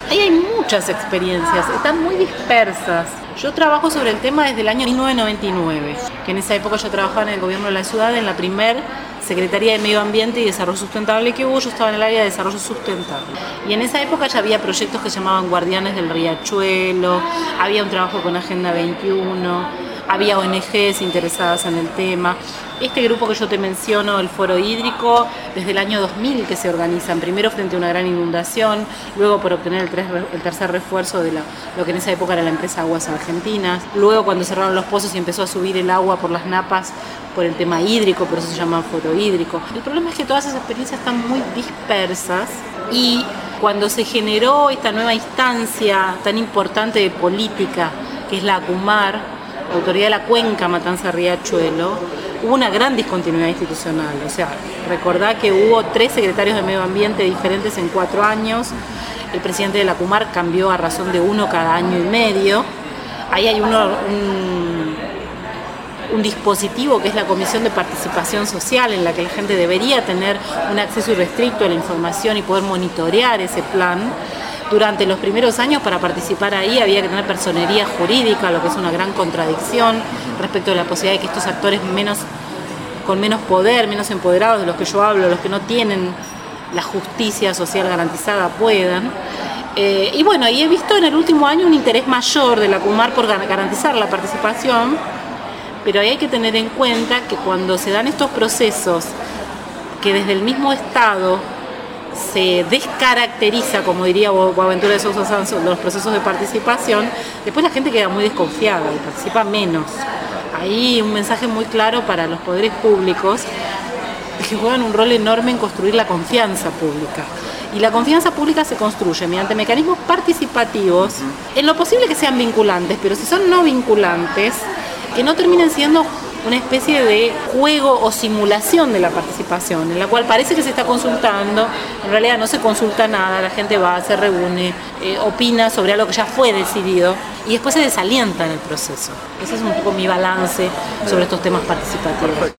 Ahí hay muchas experiencias, están muy dispersas. Yo trabajo sobre el tema desde el año 1999, que en esa época yo trabajaba en el gobierno de la ciudad, en la primer Secretaría de Medio Ambiente y Desarrollo Sustentable que hubo. Yo estaba en el área de Desarrollo Sustentable. Y en esa época ya había proyectos que se llamaban Guardianes del Riachuelo, había un trabajo con Agenda 21, había ONGs interesadas en el tema. Este grupo que yo te menciono, el Foro Hídrico, desde el año 2000 que se organizan, primero frente a una gran inundación, luego por obtener el tercer refuerzo de lo que en esa época era la empresa Aguas Argentinas, luego cuando cerraron los pozos y empezó a subir el agua por las napas por el tema hídrico, por eso se llama Foro Hídrico. El problema es que todas esas experiencias están muy dispersas y cuando se generó esta nueva instancia tan importante de política, que es la ACUMAR, Autoridad de la Cuenca Matanza-Riachuelo, hubo una gran discontinuidad institucional. O sea, recordá que hubo 3 secretarios de Medio Ambiente diferentes en 4 años. El presidente de la ACUMAR cambió a razón de 1 cada año y medio. Ahí hay un dispositivo que es la Comisión de Participación Social, en la que la gente debería tener un acceso irrestricto a la información y poder monitorear ese plan. Durante los primeros años, para participar ahí había que tener personería jurídica, lo que es una gran contradicción respecto de la posibilidad de que estos actores con menos poder, menos empoderados de los que yo hablo, los que no tienen la justicia social garantizada, puedan. Y bueno, y he visto en el último año un interés mayor de la ACUMAR por garantizar la participación, pero ahí hay que tener en cuenta que cuando se dan estos procesos, que desde el mismo Estado se descaracteriza, como diría Boaventura de Sousa Sanz, los procesos de participación, después la gente queda muy desconfiada y participa menos. Ahí un mensaje muy claro para los poderes públicos, que juegan un rol enorme en construir la confianza pública. Y la confianza pública se construye mediante mecanismos participativos, en lo posible que sean vinculantes, pero si son no vinculantes, que no terminen siendo una especie de juego o simulación de la participación, en la cual parece que se está consultando, en realidad no se consulta nada, la gente va, se reúne, opina sobre algo que ya fue decidido y después se desalienta en el proceso. Ese es un poco mi balance sobre estos temas participativos.